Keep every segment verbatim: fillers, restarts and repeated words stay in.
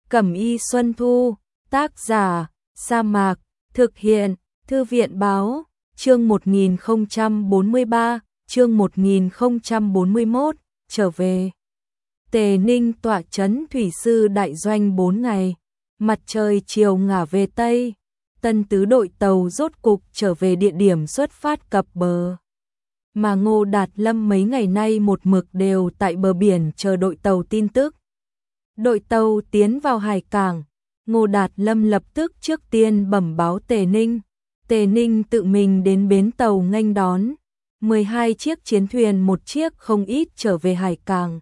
Cẩm y Xuân Thu, tác giả, Sa Mạc, thực hiện, Thư viện báo, chương một nghìn không trăm bốn mươi ba, chương một nghìn không trăm bốn mươi mốt, trở về. Tề Ninh tọa trấn thủy sư đại doanh bốn ngày, mặt trời chiều ngả về Tây, tân tứ đội tàu rốt cục trở về địa điểm xuất phát cập bờ. Mà Ngô Đạt Lâm mấy ngày nay một mực đều tại bờ biển chờ đội tàu tin tức. Đội tàu tiến vào hải cảng, Ngô Đạt Lâm lập tức trước tiên bẩm báo Tề Ninh. Tề Ninh tự mình đến bến tàu nghênh đón, mười hai chiếc chiến thuyền một chiếc không ít trở về hải cảng.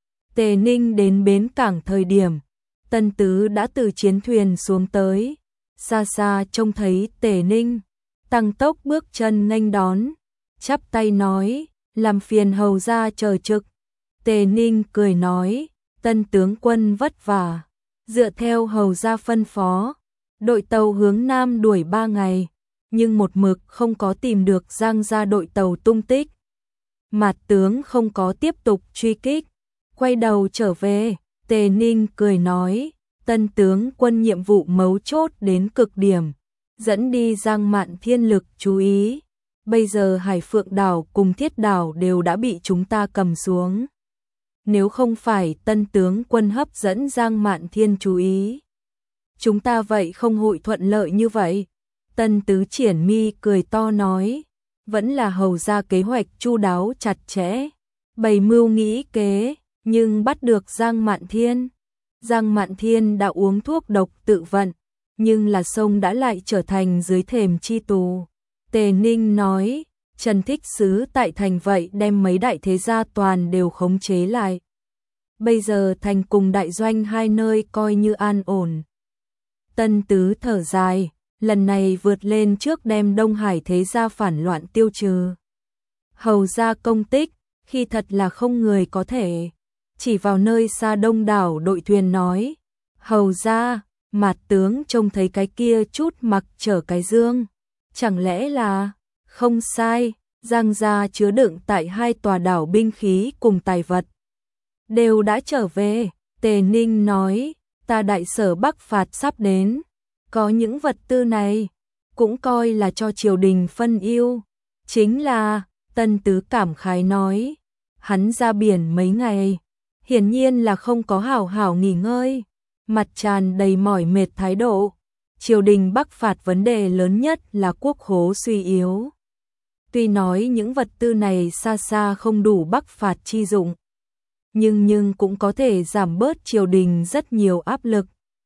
Tề Ninh đến bến cảng thời điểm, Tân Tứ đã từ chiến thuyền xuống tới, xa xa trông thấy Tề Ninh, tăng tốc bước chân nghênh đón, chắp tay nói, làm phiền hầu gia chờ trực. Tề Ninh cười nói, Tân tướng quân vất vả, dựa theo hầu gia phân phó, đội tàu hướng nam đuổi ba ngày, nhưng một mực không có tìm được Giang gia đội tàu tung tích. Mạt tướng không có tiếp tục truy kích, quay đầu trở về. Tề Ninh cười nói, Tân tướng quân nhiệm vụ mấu chốt đến cực điểm, dẫn đi Giang Mạn Thiên lực chú ý. Bây giờ Hải Phượng đảo cùng Thiết đảo đều đã bị chúng ta cầm xuống. Nếu không phải Tân tướng quân hấp dẫn Giang Mạn Thiên chú ý, chúng ta vậy không hội thuận lợi như vậy. Tân Tứ triển mi cười to nói, vẫn là hầu ra kế hoạch chu đáo chặt chẽ, bày mưu nghĩ kế, nhưng bắt được Giang Mạn Thiên. Giang Mạn Thiên đã uống thuốc độc tự vận, nhưng là sông đã lại trở thành dưới thềm chi tù. Tề Ninh nói, Trần Thích Sứ tại thành vậy đem mấy đại thế gia toàn đều khống chế lại. Bây giờ thành cùng đại doanh hai nơi coi như an ổn. Tân Tứ thở dài, lần này vượt lên trước đem Đông Hải thế gia phản loạn tiêu trừ. Hầu gia công tích, khi thật là không người có thể. Chỉ vào nơi xa đông đảo đội thuyền nói, hầu gia, Mạt tướng trông thấy cái kia chút mặc chở cái dương. Chẳng lẽ là, không sai, Giang gia chứa đựng tại hai tòa đảo binh khí cùng tài vật. Đều đã trở về. Tề Ninh nói, ta đại sở Bắc phạt sắp đến. Có những vật tư này, cũng coi là cho triều đình phân ưu. Chính là, Tân Tứ cảm khái nói, hắn ra biển mấy ngày, hiển nhiên là không có hảo hảo nghỉ ngơi, mặt tràn đầy mỏi mệt thái độ. Triều đình Bắc phạt vấn đề lớn nhất là quốc khố suy yếu. Tuy nói những vật tư này xa xa không đủ Bắc phạt chi dụng, nhưng nhưng cũng có thể giảm bớt triều đình rất nhiều áp lực.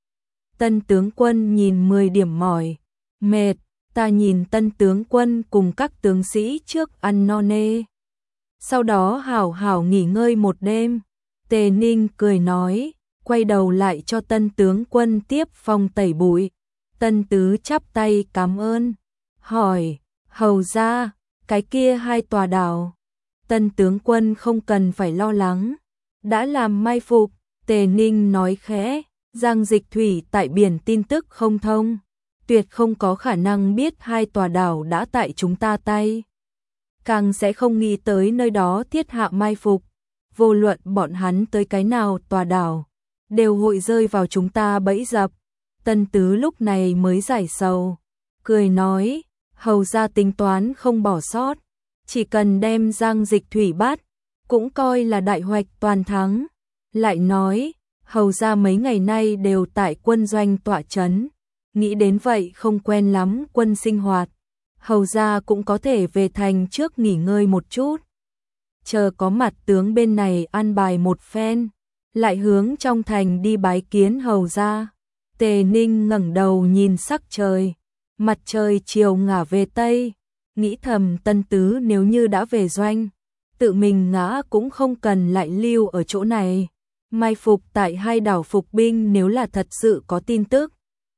Tân tướng quân nhìn mười điểm mỏi, mệt, ta nhìn Tân tướng quân cùng các tướng sĩ trước ăn no nê. Sau đó hảo hảo nghỉ ngơi một đêm. Tề Ninh cười nói, quay đầu lại cho Tân tướng quân tiếp phong tẩy bụi. Tân Tứ chắp tay cảm ơn, hỏi, hầu gia, cái kia hai tòa đảo. Tân tướng quân không cần phải lo lắng, đã làm mai phục. Tề Ninh nói khẽ, Giang Dịch Thủy tại biển tin tức không thông, tuyệt không có khả năng biết hai tòa đảo đã tại chúng ta tay. Càng sẽ không nghĩ tới nơi đó thiết hạ mai phục, vô luận bọn hắn tới cái nào tòa đảo, đều hội rơi vào chúng ta bẫy dập. Tân Tứ lúc này mới giải sầu, cười nói, hầu ra tính toán không bỏ sót, chỉ cần đem Giang Dịch Thủy bắt, cũng coi là đại hoạch toàn thắng. Lại nói, hầu ra mấy ngày nay đều tại quân doanh tọa trấn, nghĩ đến vậy không quen lắm quân sinh hoạt, hầu ra cũng có thể về thành trước nghỉ ngơi một chút. Chờ có mặt tướng bên này an bài một phen, lại hướng trong thành đi bái kiến hầu ra. Tề Ninh ngẩng đầu nhìn sắc trời, mặt trời chiều ngả về Tây, nghĩ thầm Tân Tứ nếu như đã về doanh, tự mình ngã cũng không cần lại lưu ở chỗ này. Mai phục tại hai đảo phục binh nếu là thật sự có tin tức,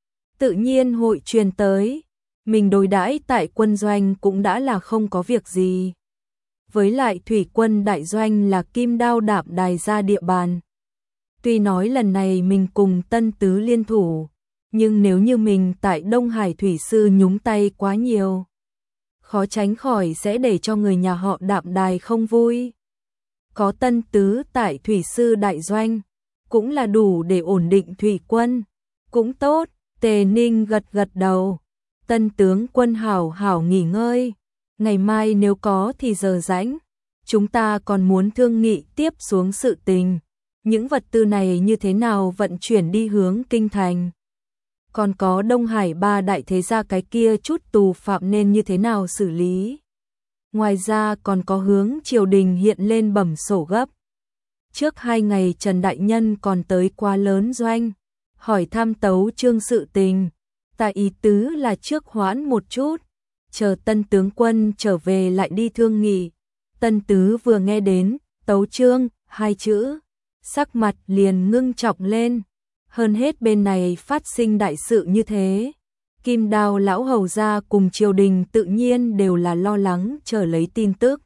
tự nhiên hội truyền tới, mình đối đãi tại quân doanh cũng đã là không có việc gì. Với lại thủy quân đại doanh là kim đao đạp đài ra địa bàn. Tuy nói lần này mình cùng Tân Tứ liên thủ, nhưng nếu như mình tại Đông Hải thủy sư nhúng tay quá nhiều, khó tránh khỏi sẽ để cho người nhà họ đạm đài không vui. Có Tân Tứ tại thủy sư đại doanh, cũng là đủ để ổn định thủy quân. Cũng tốt, Tề Ninh gật gật đầu. Tân tướng quân hảo hảo nghỉ ngơi. Ngày mai nếu có thì giờ rảnh, chúng ta còn muốn thương nghị tiếp xuống sự tình. Những vật tư này như thế nào vận chuyển đi hướng kinh thành? Còn có Đông Hải ba đại thế gia cái kia chút tù phạm nên như thế nào xử lý? Ngoài ra còn có hướng triều đình hiện lên bẩm sổ gấp. Trước hai ngày Trần Đại Nhân còn tới Quá Lớn Doanh, hỏi thăm Tấu Chương sự tình. Tại ý tứ là trước hoãn một chút, chờ Tân tướng quân trở về lại đi thương nghị. Tân tứ vừa nghe đến Tấu Chương hai chữ, sắc mặt liền ngưng trọng lên. Hơn hết bên này phát sinh đại sự như thế, Kim Đao lão hầu gia cùng triều đình tự nhiên đều là lo lắng chờ lấy tin tức.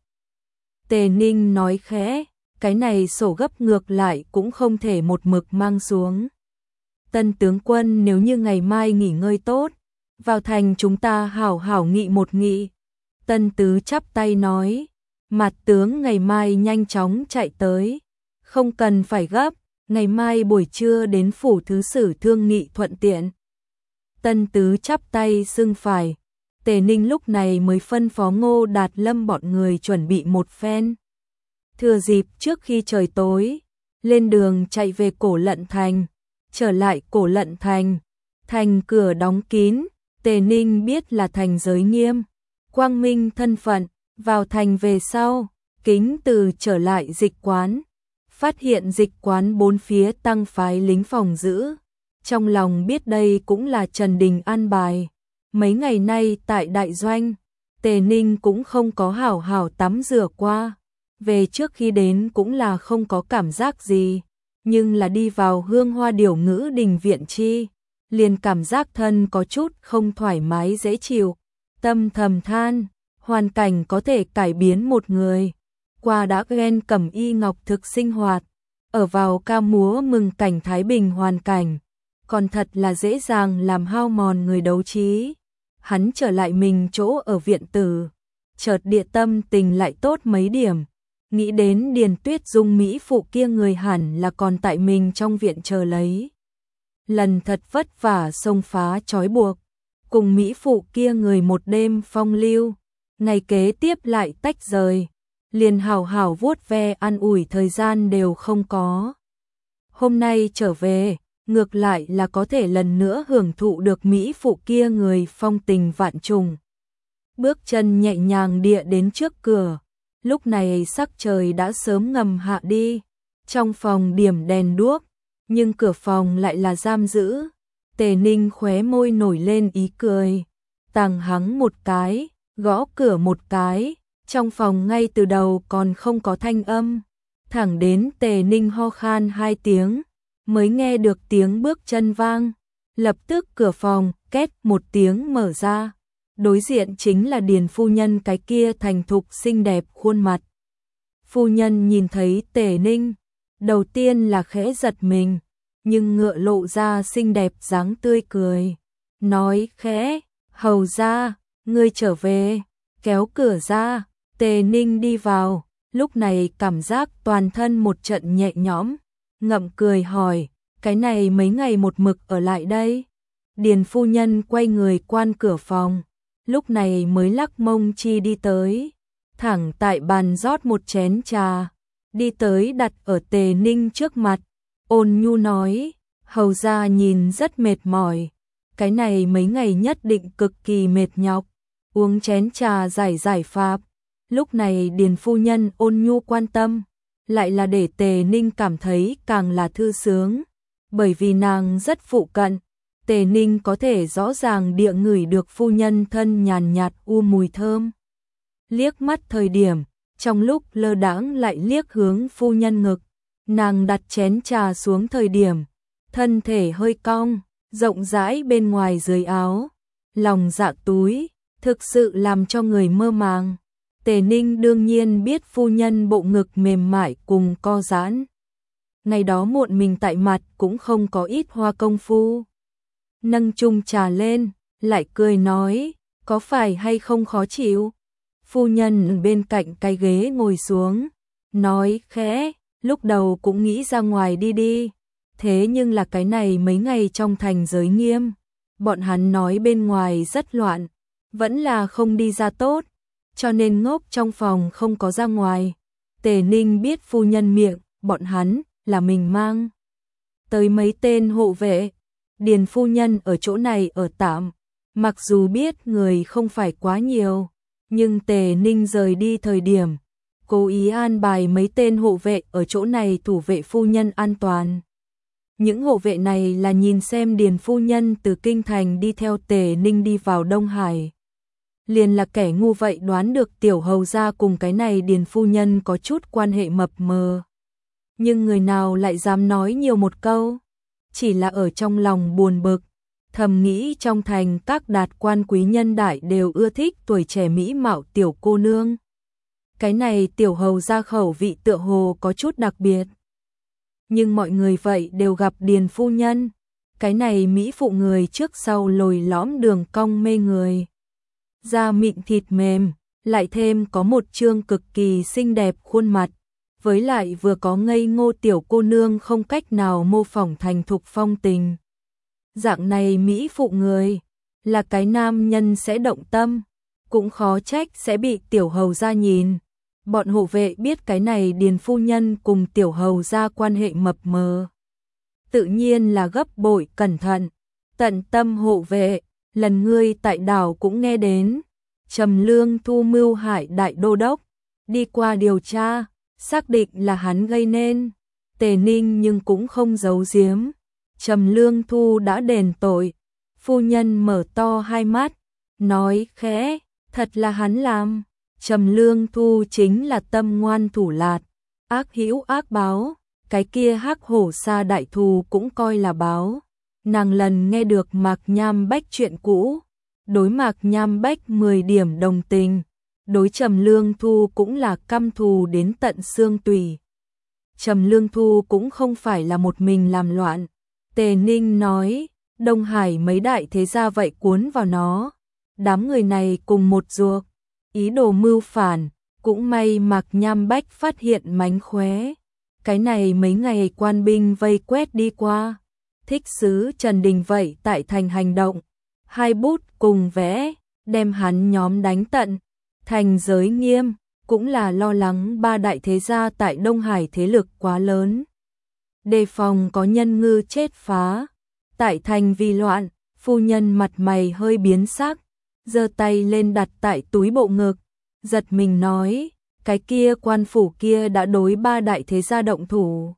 Tề Ninh nói khẽ, cái này sổ gấp ngược lại cũng không thể một mực mang xuống. Tân tướng quân nếu như ngày mai nghỉ ngơi tốt, vào thành chúng ta hảo hảo nghị một nghị. Tân tứ chắp tay nói, mặt tướng ngày mai nhanh chóng chạy tới, không cần phải gấp, ngày mai buổi trưa đến phủ thứ sử thương nghị thuận tiện. Tân tứ chắp tay xưng phải. Tề Ninh lúc này mới phân phó Ngô Đạt Lâm bọn người chuẩn bị một phen. Thừa dịp trước khi trời tối, lên đường chạy về Cổ Lận Thành. Trở lại Cổ Lận Thành, thành cửa đóng kín, Tề Ninh biết là thành giới nghiêm, quang minh thân phận. Vào thành về sau, Kính Từ trở lại dịch quán, phát hiện dịch quán bốn phía tăng phái lính phòng giữ. Trong lòng biết đây cũng là Trần Đình an bài. Mấy ngày nay tại đại doanh, Tề Ninh cũng không có hảo hảo tắm rửa qua. Về trước khi đến cũng là không có cảm giác gì, nhưng là đi vào Hương Hoa Điểu Ngữ Đình viện chi, liền cảm giác thân có chút không thoải mái dễ chịu. Tâm thầm than, hoàn cảnh có thể cải biến một người. Qua đã ghen cẩm y ngọc thực sinh hoạt, ở vào ca múa mừng cảnh thái bình hoàn cảnh, còn thật là dễ dàng làm hao mòn người đấu trí. Hắn trở lại mình chỗ ở viện tử, chợt địa tâm tình lại tốt mấy điểm, nghĩ đến Điền Tuyết Dung mỹ phụ kia người hẳn là còn tại mình trong viện chờ lấy. Lần thật vất vả xông phá trói buộc, cùng mỹ phụ kia người một đêm phong lưu, ngày kế tiếp lại tách rời, liền hảo hảo vuốt ve an ủi thời gian đều không có. Hôm nay trở về, ngược lại là có thể lần nữa hưởng thụ được mỹ phụ kia người phong tình vạn trùng. Bước chân nhẹ nhàng địa đến trước cửa, lúc này sắc trời đã sớm ngầm hạ đi, trong phòng điểm đèn đuốc, nhưng cửa phòng lại là giam giữ. Tề Ninh khóe môi nổi lên ý cười, tàng hắng một cái, gõ cửa một cái, trong phòng ngay từ đầu còn không có thanh âm, thẳng đến Tề Ninh ho khan hai tiếng, mới nghe được tiếng bước chân vang, lập tức cửa phòng két một tiếng mở ra, đối diện chính là Điền phu nhân cái kia thành thục xinh đẹp khuôn mặt. Phu nhân nhìn thấy Tề Ninh, đầu tiên là khẽ giật mình, nhưng ngựa lộ ra xinh đẹp dáng tươi cười, nói khẽ, hầu gia, ngươi trở về, kéo cửa ra. Tề Ninh đi vào, lúc này cảm giác toàn thân một trận nhẹ nhõm, ngậm cười hỏi, cái này mấy ngày một mực ở lại đây. Điền phu nhân quay người quan cửa phòng, lúc này mới lắc mông chi đi tới, thẳng tại bàn rót một chén trà, đi tới đặt ở Tề Ninh trước mặt, ôn nhu nói, hầu gia nhìn rất mệt mỏi, cái này mấy ngày nhất định cực kỳ mệt nhọc, uống chén trà giải giải pháp. Lúc này Điền phu nhân ôn nhu quan tâm, lại là để Tề Ninh cảm thấy càng là thư sướng, bởi vì nàng rất phụ cận, Tề Ninh có thể rõ ràng địa ngửi được phu nhân thân nhàn nhạt u mùi thơm. Liếc mắt thời điểm, trong lúc lơ đãng lại liếc hướng phu nhân ngực, nàng đặt chén trà xuống thời điểm, thân thể hơi cong, rộng rãi bên ngoài dưới áo, lòng dạ túi, thực sự làm cho người mơ màng. Tề Ninh đương nhiên biết phu nhân bộ ngực mềm mại cùng co giãn. Ngày đó muộn mình tại mặt cũng không có ít hoa công phu. Nâng chung trà lên, lại cười nói, có phải hay không khó chịu? Phu nhân bên cạnh cái ghế ngồi xuống, nói khẽ, lúc đầu cũng nghĩ ra ngoài đi đi, Thế nhưng là cái này mấy ngày trong thành giới nghiêm, bọn hắn nói bên ngoài rất loạn, vẫn là không đi ra tốt, cho nên ngốc trong phòng không có ra ngoài. Tề Ninh biết phu nhân miệng, bọn hắn là mình mang tới mấy tên hộ vệ. Điền phu nhân ở chỗ này ở tạm, mặc dù biết người không phải quá nhiều, nhưng Tề Ninh rời đi thời điểm, cố ý an bài mấy tên hộ vệ ở chỗ này thủ vệ phu nhân an toàn. Những hộ vệ này là nhìn xem Điền phu nhân từ kinh thành đi theo Tề Ninh đi vào Đông Hải. Liền là kẻ ngu vậy đoán được tiểu hầu gia cùng cái này Điền phu nhân có chút quan hệ mập mờ. Nhưng người nào lại dám nói nhiều một câu, chỉ là ở trong lòng buồn bực, thầm nghĩ trong thành các đạt quan quý nhân đại đều ưa thích tuổi trẻ mỹ mạo tiểu cô nương. Cái này tiểu hầu gia khẩu vị tựa hồ có chút đặc biệt. Nhưng mọi người vậy đều gặp Điền phu nhân, cái này mỹ phụ người trước sau lồi lõm đường cong mê người. Da mịn thịt mềm, lại thêm có một trương cực kỳ xinh đẹp khuôn mặt, với lại vừa có ngây ngô tiểu cô nương không cách nào mô phỏng thành thục phong tình. Dạng này mỹ phụ người, là cái nam nhân sẽ động tâm, cũng khó trách sẽ bị tiểu hầu gia nhìn. Bọn hộ vệ biết cái này Điền phu nhân cùng tiểu hầu gia quan hệ mập mờ, tự nhiên là gấp bội cẩn thận, tận tâm hộ vệ. Lần ngươi tại đảo cũng nghe đến, Trầm Lương Thu mưu hại đại đô đốc, đi qua điều tra, xác định là hắn gây nên. Tề Ninh nhưng cũng không giấu giếm, Trầm Lương Thu đã đền tội. Phu nhân mở to hai mắt, nói khẽ, thật là hắn làm. Trầm Lương Thu chính là tâm ngoan thủ lạt, ác hữu ác báo, cái kia hắc hổ sa đại thù cũng coi là báo. Nàng lần nghe được Mạc Nham Bách chuyện cũ, đối Mạc Nham Bách mười điểm đồng tình, đối Trầm Lương Thu cũng là căm thù đến tận xương tủy. Trầm Lương Thu cũng không phải là một mình làm loạn. Tề Ninh nói, Đông Hải mấy đại thế gia vậy cuốn vào nó, đám người này cùng một ruột, ý đồ mưu phản, cũng may Mạc Nham Bách phát hiện mánh khóe. Cái này mấy ngày quan binh vây quét đi qua, thích sứ Trần Đình vậy tại thành hành động, hai bút cùng vẽ, đem hắn nhóm đánh tận. Thành giới nghiêm, cũng là lo lắng ba đại thế gia tại Đông Hải thế lực quá lớn, đề phòng có nhân ngư chết phá. Tại thành vì loạn, phu nhân mặt mày hơi biến sắc, giơ tay lên đặt tại túi bộ ngực, giật mình nói, cái kia quan phủ kia đã đối ba đại thế gia động thủ.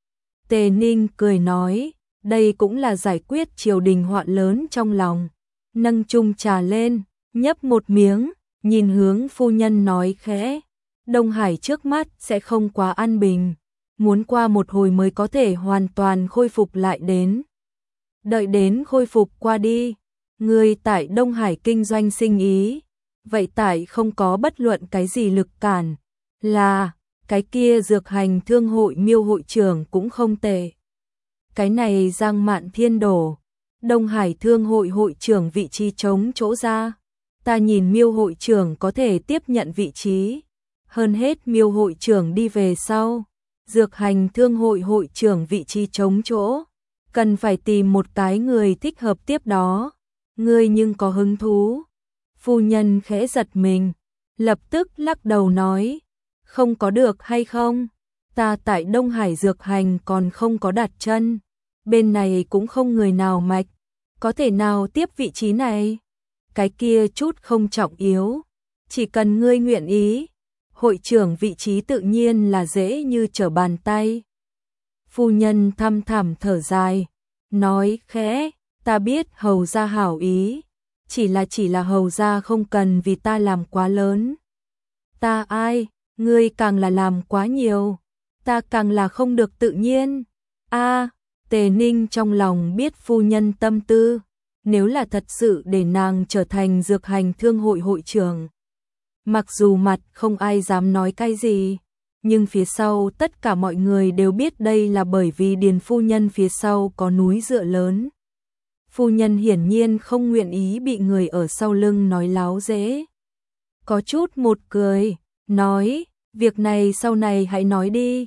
Tề Ninh cười nói, đây cũng là giải quyết triều đình hoạn lớn trong lòng, nâng chung trà lên, nhấp một miếng, nhìn hướng phu nhân nói khẽ, Đông Hải trước mắt sẽ không quá an bình, muốn qua một hồi mới có thể hoàn toàn khôi phục lại đến. Đợi đến khôi phục qua đi, người tại Đông Hải kinh doanh sinh ý, vậy tại không có bất luận cái gì lực cản, là cái kia dược hành thương hội Miêu hội trưởng cũng không tệ. Cái này Giang Mạn Thiên đổ, Đông Hải thương hội hội trưởng vị trí trống chỗ ra, ta nhìn Miêu hội trưởng có thể tiếp nhận vị trí, hơn hết Miêu hội trưởng đi về sau, dược hành thương hội hội trưởng vị trí trống chỗ, cần phải tìm một cái người thích hợp tiếp đó, ngươi nhưng có hứng thú. Phu nhân khẽ giật mình, lập tức lắc đầu nói, không có được hay không, ta tại Đông Hải dược hành còn không có đặt chân, bên này cũng không người nào mạch, có thể nào tiếp vị trí này, cái kia chút không trọng yếu, chỉ cần ngươi nguyện ý, hội trưởng vị trí tự nhiên là dễ như trở bàn tay. Phu nhân thăm thẳm thở dài, nói khẽ, ta biết hầu gia hảo ý, chỉ là chỉ là hầu gia không cần vì ta làm quá lớn. Ta ai, ngươi càng là làm quá nhiều, ta càng là không được tự nhiên. A, Tề Ninh trong lòng biết phu nhân tâm tư, nếu là thật sự để nàng trở thành dược hành thương hội hội trưởng, mặc dù mặt không ai dám nói cái gì, nhưng phía sau tất cả mọi người đều biết đây là bởi vì Điền phu nhân phía sau có núi dựa lớn. Phu nhân hiển nhiên không nguyện ý bị người ở sau lưng nói láo dễ. Có chút một cười, nói, việc này sau này hãy nói đi,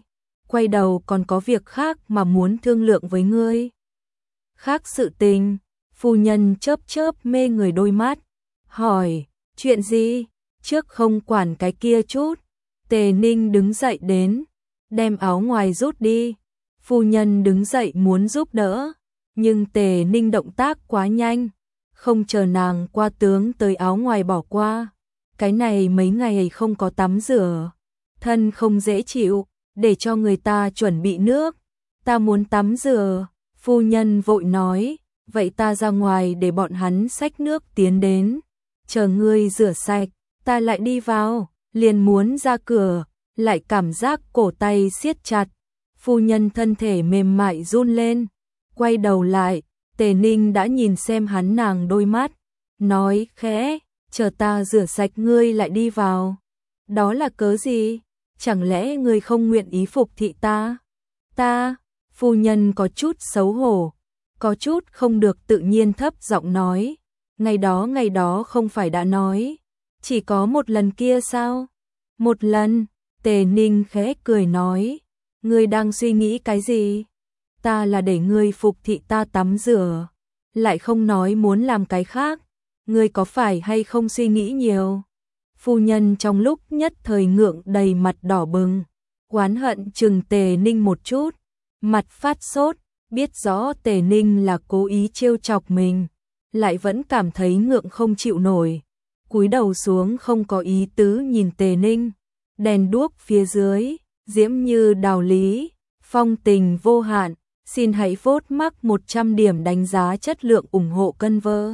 quay đầu còn có việc khác mà muốn thương lượng với ngươi. Khác sự tình, phu nhân chớp chớp mê người đôi mắt, hỏi, chuyện gì, trước không quản cái kia chút. Tề Ninh đứng dậy đến, đem áo ngoài rút đi, phu nhân đứng dậy muốn giúp đỡ, nhưng Tề Ninh động tác quá nhanh, không chờ nàng qua tướng tới áo ngoài bỏ qua. Cái này mấy ngày không có tắm rửa, thân không dễ chịu, để cho người ta chuẩn bị nước. Ta muốn tắm rửa, phu nhân vội nói, vậy ta ra ngoài để bọn hắn xách nước tiến đến, chờ ngươi rửa sạch, ta lại đi vào, liền muốn ra cửa, lại cảm giác cổ tay siết chặt, phu nhân thân thể mềm mại run lên, quay đầu lại, Tề Ninh đã nhìn xem hắn nàng đôi mắt, nói khẽ, chờ ta rửa sạch ngươi lại đi vào. Đó là cớ gì? Chẳng lẽ ngươi không nguyện ý phục thị ta? Ta, phu nhân có chút xấu hổ, có chút không được tự nhiên thấp giọng nói, ngày đó ngày đó không phải đã nói, chỉ có một lần kia sao? Một lần, Tề Ninh khẽ cười nói, ngươi đang suy nghĩ cái gì? Ta là để ngươi phục thị ta tắm rửa, lại không nói muốn làm cái khác, ngươi có phải hay không suy nghĩ nhiều? Phu nhân trong lúc nhất thời ngượng đầy mặt đỏ bừng, oán hận chừng Tề Ninh một chút, mặt phát sốt, biết rõ Tề Ninh là cố ý trêu chọc mình, lại vẫn cảm thấy ngượng không chịu nổi, cúi đầu xuống không có ý tứ nhìn Tề Ninh, đèn đuốc phía dưới, diễm như đào lý, phong tình vô hạn, xin hãy vote mắc một trăm điểm đánh giá chất lượng ủng hộ cân vơ.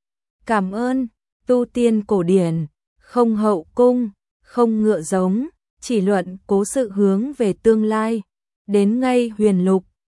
Cảm ơn, tu tiên cổ điển, không hậu cung, không ngựa giống, chỉ luận cố sự hướng về tương lai, đến ngay huyền lục.